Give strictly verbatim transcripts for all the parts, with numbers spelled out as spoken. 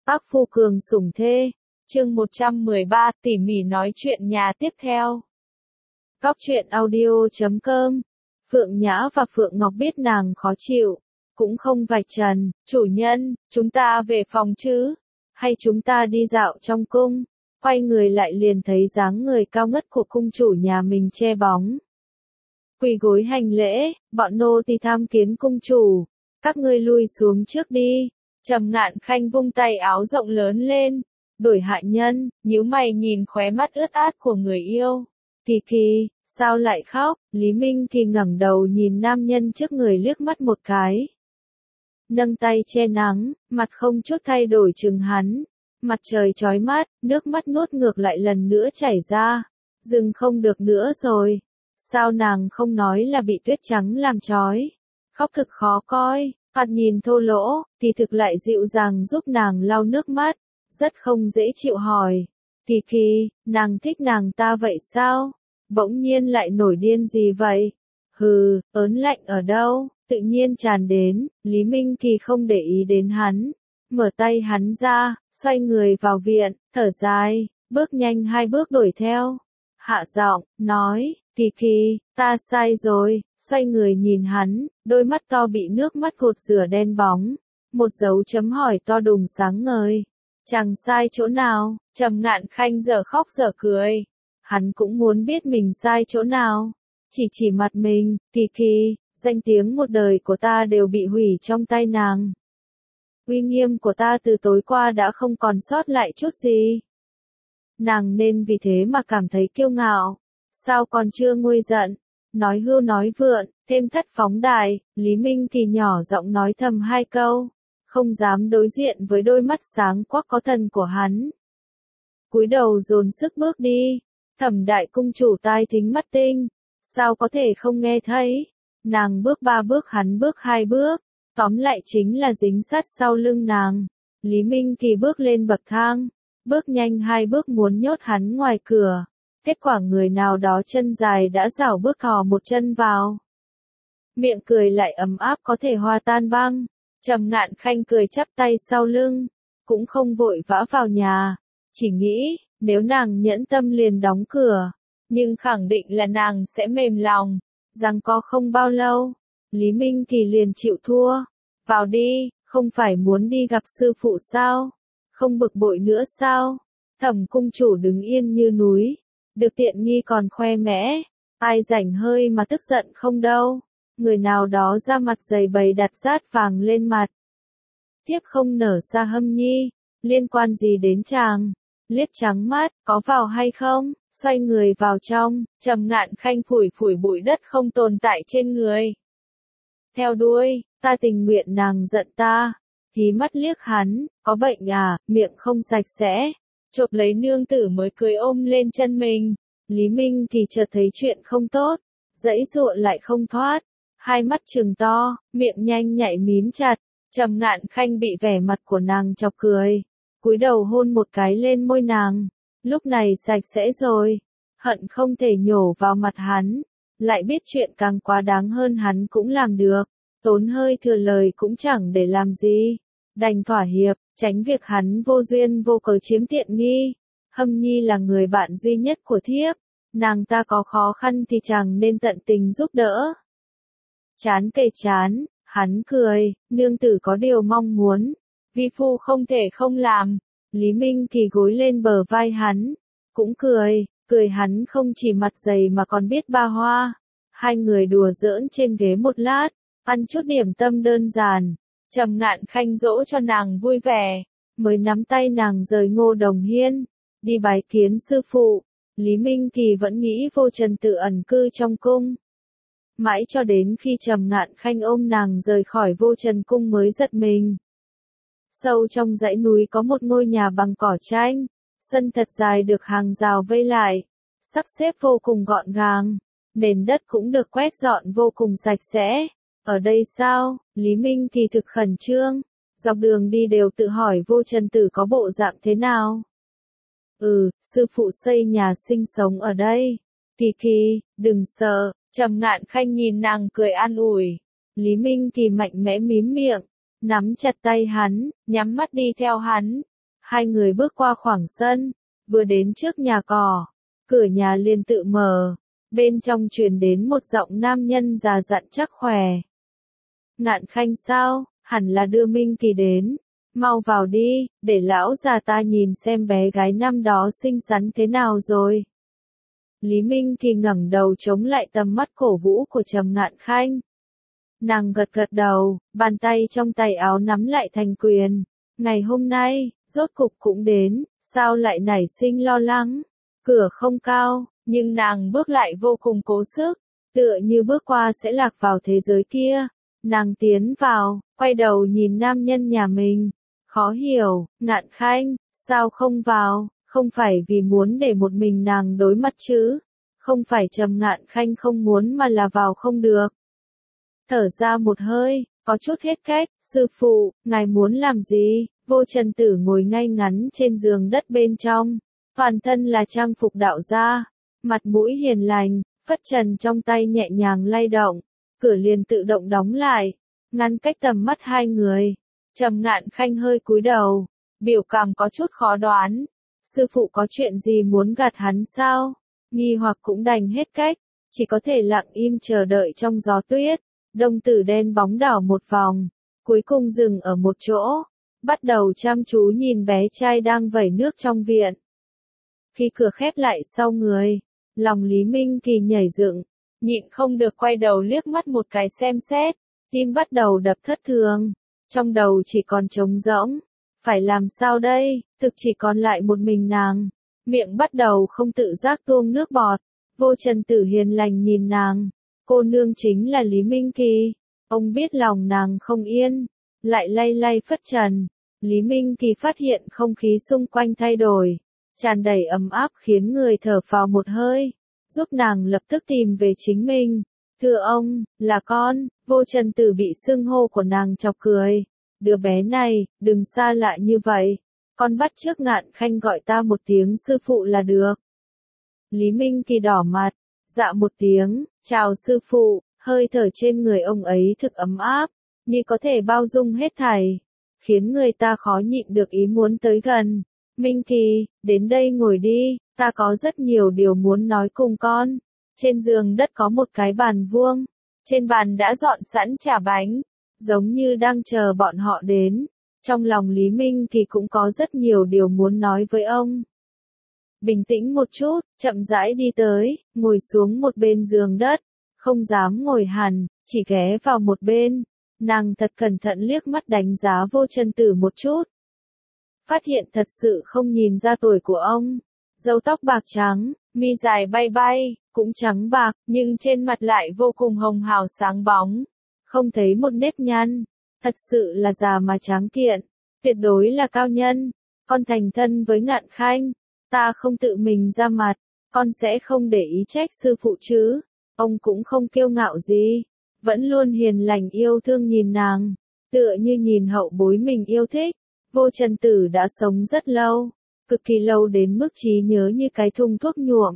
Bác Phu Cường sủng thê. Chương một trăm mười ba, tỉ mỉ nói chuyện nhà tiếp theo. Góc truyện audio chấm com. Phượng Nhã và Phượng Ngọc biết nàng khó chịu, cũng không vạch trần. Chủ nhân, chúng ta về phòng chứ? Hay chúng ta đi dạo trong cung? Quay người lại liền thấy dáng người cao ngất của cung chủ nhà mình che bóng. Quỳ gối hành lễ, bọn nô tỳ tham kiến cung chủ. Các ngươi lui xuống trước đi. Trầm Ngạn Khanh vung tay áo rộng lớn lên. Đổi hạ nhân, nhíu mày nhìn khóe mắt ướt át của người yêu. Kỳ kỳ, sao lại khóc? Lý Minh Kỳ ngẩng đầu nhìn nam nhân trước người liếc mắt một cái. Nâng tay che nắng, mặt không chút thay đổi chừng hắn. Mặt trời chói mắt, nước mắt nuốt ngược lại lần nữa chảy ra. Dừng không được nữa rồi. Sao nàng không nói là bị tuyết trắng làm chói? Khóc thực khó coi, mặt nhìn thô lỗ, thì thực lại dịu dàng giúp nàng lau nước mắt. Rất không dễ chịu hỏi. Kỳ kỳ, nàng thích nàng ta vậy sao? Bỗng nhiên lại nổi điên gì vậy? Hừ, ớn lạnh ở đâu? Tự nhiên tràn đến. Lý Minh Kỳ không để ý đến hắn. Mở tay hắn ra, xoay người vào viện, thở dài, bước nhanh hai bước đuổi theo. Hạ giọng, nói, Kỳ kỳ, ta sai rồi. Xoay người nhìn hắn, đôi mắt to bị nước mắt gột rửa đen bóng. Một dấu chấm hỏi to đùng sáng ngời. Chẳng sai chỗ nào? Trầm Ngạn Khanh giờ khóc giờ cười. Hắn cũng muốn biết mình sai chỗ nào. Chỉ chỉ mặt mình, Kỳ kỳ, danh tiếng một đời của ta đều bị hủy trong tay nàng. Uy nghiêm của ta từ tối qua đã không còn sót lại chút gì. Nàng nên vì thế mà cảm thấy kiêu ngạo. Sao còn chưa nguôi giận? Nói hưu nói vượn, thêm thất phóng đài. Lý Minh Kỳ nhỏ giọng nói thầm hai câu. Không dám đối diện với đôi mắt sáng quắc có thần của hắn. Cúi đầu dồn sức bước đi. Thẩm đại cung chủ tai thính mắt tinh. Sao có thể không nghe thấy? Nàng bước ba bước hắn bước hai bước. Tóm lại chính là dính sát sau lưng nàng. Lý Minh Kỳ bước lên bậc thang. Bước nhanh hai bước muốn nhốt hắn ngoài cửa. Kết quả người nào đó chân dài đã rảo bước thò một chân vào. Miệng cười lại ấm áp có thể hòa tan băng. Trầm Ngạn Khanh cười chắp tay sau lưng, cũng không vội vã vào nhà, chỉ nghĩ, nếu nàng nhẫn tâm liền đóng cửa, nhưng khẳng định là nàng sẽ mềm lòng, rằng có không bao lâu, Lý Minh Kỳ liền chịu thua, vào đi, không phải muốn đi gặp sư phụ sao, không bực bội nữa sao, Thẩm cung chủ đứng yên như núi, được tiện nghi còn khoe mẽ, ai rảnh hơi mà tức giận không đâu. Người nào đó ra mặt dày bày đặt rát vàng lên mặt. Tiếp không nở ra Hâm Nhi, liên quan gì đến chàng? Liếc trắng mắt, có vào hay không? Xoay người vào trong, Trầm Ngạn Khanh phủi phủi bụi đất không tồn tại trên người. Theo đuôi, ta tình nguyện nàng giận ta. Hí mắt liếc hắn, có bệnh à, miệng không sạch sẽ. Chộp lấy nương tử mới cười ôm lên chân mình. Lý Minh thì chợt thấy chuyện không tốt, giãy giụa lại không thoát. Hai mắt trừng to, miệng nhanh nhạy mím chặt, Trầm Ngạn Khanh bị vẻ mặt của nàng chọc cười, cúi đầu hôn một cái lên môi nàng, lúc này sạch sẽ rồi, hận không thể nhổ vào mặt hắn, lại biết chuyện càng quá đáng hơn hắn cũng làm được, tốn hơi thừa lời cũng chẳng để làm gì, đành thỏa hiệp, tránh việc hắn vô duyên vô cớ chiếm tiện nghi. Hâm Nhi là người bạn duy nhất của thiếp, nàng ta có khó khăn thì chàng nên tận tình giúp đỡ. Chán kề chán, hắn cười, nương tử có điều mong muốn, vi phu không thể không làm. Lý Minh thì gối lên bờ vai hắn, cũng cười, cười hắn không chỉ mặt dày mà còn biết ba hoa. Hai người đùa giỡn trên ghế một lát, ăn chút điểm tâm đơn giản, Trầm Ngạn Khanh dỗ cho nàng vui vẻ, mới nắm tay nàng rời Ngô Đồng Hiên, đi bái kiến sư phụ. Lý Minh Kỳ vẫn nghĩ Vô Trần tự ẩn cư trong cung. Mãi cho đến khi Trầm Ngạn Khanh ôm nàng rời khỏi Vô Trần cung mới giật mình. Sâu trong dãy núi có một ngôi nhà bằng cỏ tranh, sân thật dài được hàng rào vây lại, sắp xếp vô cùng gọn gàng, nền đất cũng được quét dọn vô cùng sạch sẽ. Ở đây sao? Lý Minh thì thực khẩn trương, dọc đường đi đều tự hỏi Vô Trần tử có bộ dạng thế nào. Ừ, sư phụ xây nhà sinh sống ở đây. Kỳ kỳ, đừng sợ. Trầm Ngạn Khanh nhìn nàng cười an ủi. Lý Minh thì mạnh mẽ mím miệng, nắm chặt tay hắn, nhắm mắt đi theo hắn. Hai người bước qua khoảng sân, vừa đến trước nhà cỏ, cửa nhà liền tự mở, bên trong truyền đến một giọng nam nhân già dặn chắc khỏe. Ngạn Khanh sao, hẳn là đưa Minh Kỳ đến, mau vào đi, để lão già ta nhìn xem bé gái năm đó xinh xắn thế nào rồi. Lý Minh Kỳ ngẩng đầu chống lại tầm mắt cổ vũ của Trầm Ngạn Khanh. Nàng gật gật đầu, bàn tay trong tay áo nắm lại thành quyền. Ngày hôm nay, rốt cục cũng đến, sao lại nảy sinh lo lắng? Cửa không cao, nhưng nàng bước lại vô cùng cố sức, tựa như bước qua sẽ lạc vào thế giới kia. Nàng tiến vào, quay đầu nhìn nam nhân nhà mình. Khó hiểu, Ngạn Khanh, sao không vào, không phải vì muốn để một mình nàng đối mặt chứ? Không phải Trầm Ngạn Khanh không muốn mà là vào không được. Thở ra một hơi, có chút hết cách, sư phụ, ngài muốn làm gì? Vô Trần Tử ngồi ngay ngắn trên giường đất bên trong, toàn thân là trang phục đạo gia, mặt mũi hiền lành, phất trần trong tay nhẹ nhàng lay động, cửa liền tự động đóng lại, ngăn cách tầm mắt hai người. Trầm Ngạn Khanh hơi cúi đầu, biểu cảm có chút khó đoán. Sư phụ có chuyện gì muốn gạt hắn sao? Nghi hoặc cũng đành hết cách, chỉ có thể lặng im chờ đợi trong gió tuyết. Đồng tử đen bóng đảo một vòng, cuối cùng dừng ở một chỗ, bắt đầu chăm chú nhìn bé trai đang vẩy nước trong viện. Khi cửa khép lại sau người, lòng Lý Minh Kỳ nhảy dựng, nhịn không được quay đầu liếc mắt một cái xem xét, tim bắt đầu đập thất thường, trong đầu chỉ còn trống rỗng, phải làm sao đây, thực chỉ còn lại một mình nàng, miệng bắt đầu không tự giác tuôn nước bọt. Vô Trần Tử hiền lành nhìn nàng, cô nương chính là Lý Minh Kỳ, ông biết lòng nàng không yên, lại lay lay phất trần. Lý Minh Kỳ phát hiện không khí xung quanh thay đổi, tràn đầy ấm áp khiến người thở phào một hơi, giúp nàng lập tức tìm về chính mình. Thưa ông, là con. Vô Trần Tử bị xưng hô của nàng chọc cười. Đứa bé này, đừng xa lạ như vậy, con bắt chước Ngạn Khanh gọi ta một tiếng sư phụ là được. Lý Minh Kỳ đỏ mặt, dạ một tiếng, chào sư phụ, hơi thở trên người ông ấy thực ấm áp, như có thể bao dung hết thảy, khiến người ta khó nhịn được ý muốn tới gần. Minh Kỳ, đến đây ngồi đi, ta có rất nhiều điều muốn nói cùng con. Trên giường đất có một cái bàn vuông, trên bàn đã dọn sẵn trà bánh, giống như đang chờ bọn họ đến. Trong lòng Lý Minh Kỳ cũng có rất nhiều điều muốn nói với ông. Bình tĩnh một chút, chậm rãi đi tới, ngồi xuống một bên giường đất, không dám ngồi hẳn, chỉ ghé vào một bên. Nàng thật cẩn thận liếc mắt đánh giá Vô Trần Tử một chút. Phát hiện thật sự không nhìn ra tuổi của ông. Râu tóc bạc trắng, mi dài bay bay, cũng trắng bạc, nhưng trên mặt lại vô cùng hồng hào sáng bóng. Không thấy một nếp nhăn. Thật sự là già mà tráng kiện. Tuyệt đối là cao nhân. Con thành thân với Ngạn Khanh. Ta không tự mình ra mặt. Con sẽ không để ý trách sư phụ chứ. Ông cũng không kiêu ngạo gì. Vẫn luôn hiền lành yêu thương nhìn nàng. Tựa như nhìn hậu bối mình yêu thích. Vô Trần Tử đã sống rất lâu. Cực kỳ lâu đến mức trí nhớ như cái thùng thuốc nhuộm.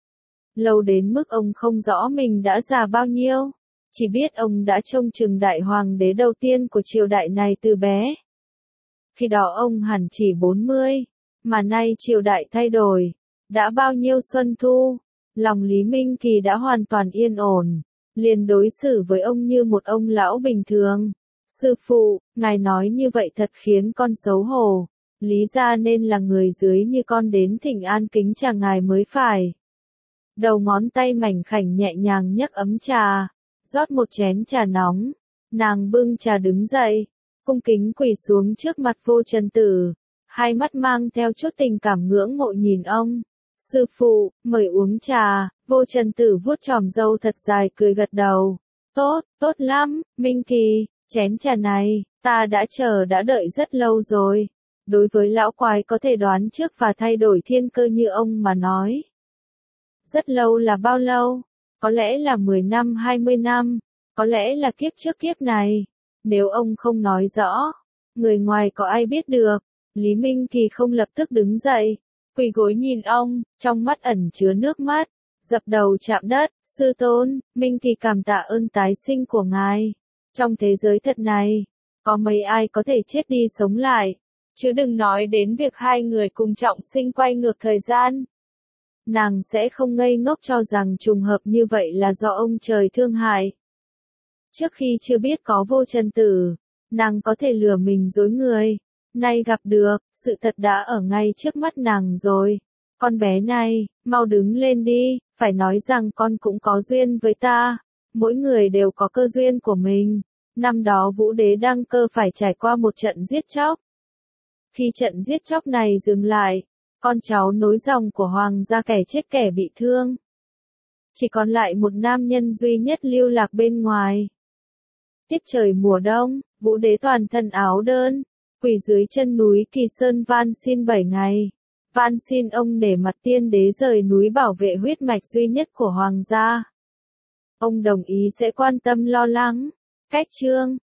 Lâu đến mức ông không rõ mình đã già bao nhiêu. Chỉ biết ông đã trông chừng đại hoàng đế đầu tiên của triều đại này từ bé. Khi đó ông hẳn chỉ bốn mươi. Mà nay triều đại thay đổi. Đã bao nhiêu xuân thu. Lòng Lý Minh Kỳ đã hoàn toàn yên ổn. Liền đối xử với ông như một ông lão bình thường. Sư phụ, ngài nói như vậy thật khiến con xấu hổ. Lý gia nên là người dưới như con đến thỉnh an kính trà ngài mới phải. Đầu ngón tay mảnh khảnh nhẹ nhàng nhấc ấm trà, rót một chén trà nóng. Nàng bưng trà đứng dậy, cung kính quỳ xuống trước mặt Vô Trần Tử, hai mắt mang theo chút tình cảm ngưỡng mộ nhìn ông. Sư phụ, mời uống trà. Vô Trần Tử vuốt chòm râu thật dài cười gật đầu. Tốt, tốt lắm, Minh Kỳ, chén trà này, ta đã chờ đã đợi rất lâu rồi. Đối với lão quái có thể đoán trước và thay đổi thiên cơ như ông mà nói. Rất lâu là bao lâu? Có lẽ là mười năm hai mươi năm, có lẽ là kiếp trước kiếp này. Nếu ông không nói rõ, người ngoài có ai biết được. Lý Minh Kỳ không lập tức đứng dậy, quỳ gối nhìn ông, trong mắt ẩn chứa nước mắt, dập đầu chạm đất. Sư tôn, Minh Kỳ cảm tạ ơn tái sinh của ngài. Trong thế giới thật này, có mấy ai có thể chết đi sống lại. chứ đừng nói đến việc hai người cùng trọng sinh quay ngược thời gian. Nàng sẽ không ngây ngốc cho rằng trùng hợp như vậy là do ông trời thương hại. Trước khi chưa biết có Vô Trần Tử, nàng có thể lừa mình dối người. Nay gặp được, sự thật đã ở ngay trước mắt nàng rồi. Con bé này, mau đứng lên đi, phải nói rằng con cũng có duyên với ta. Mỗi người đều có cơ duyên của mình. Năm đó Vũ Đế đăng cơ phải trải qua một trận giết chóc. Khi trận giết chóc này dừng lại, con cháu nối dòng của hoàng gia kẻ chết kẻ bị thương. Chỉ còn lại một nam nhân duy nhất lưu lạc bên ngoài. Tiết trời mùa đông, Vũ Đế toàn thân áo đơn, quỳ dưới chân núi Kỳ Sơn van xin bảy ngày. Van xin ông để mặt tiên đế rời núi bảo vệ huyết mạch duy nhất của hoàng gia. Ông đồng ý sẽ quan tâm lo lắng. Cách chương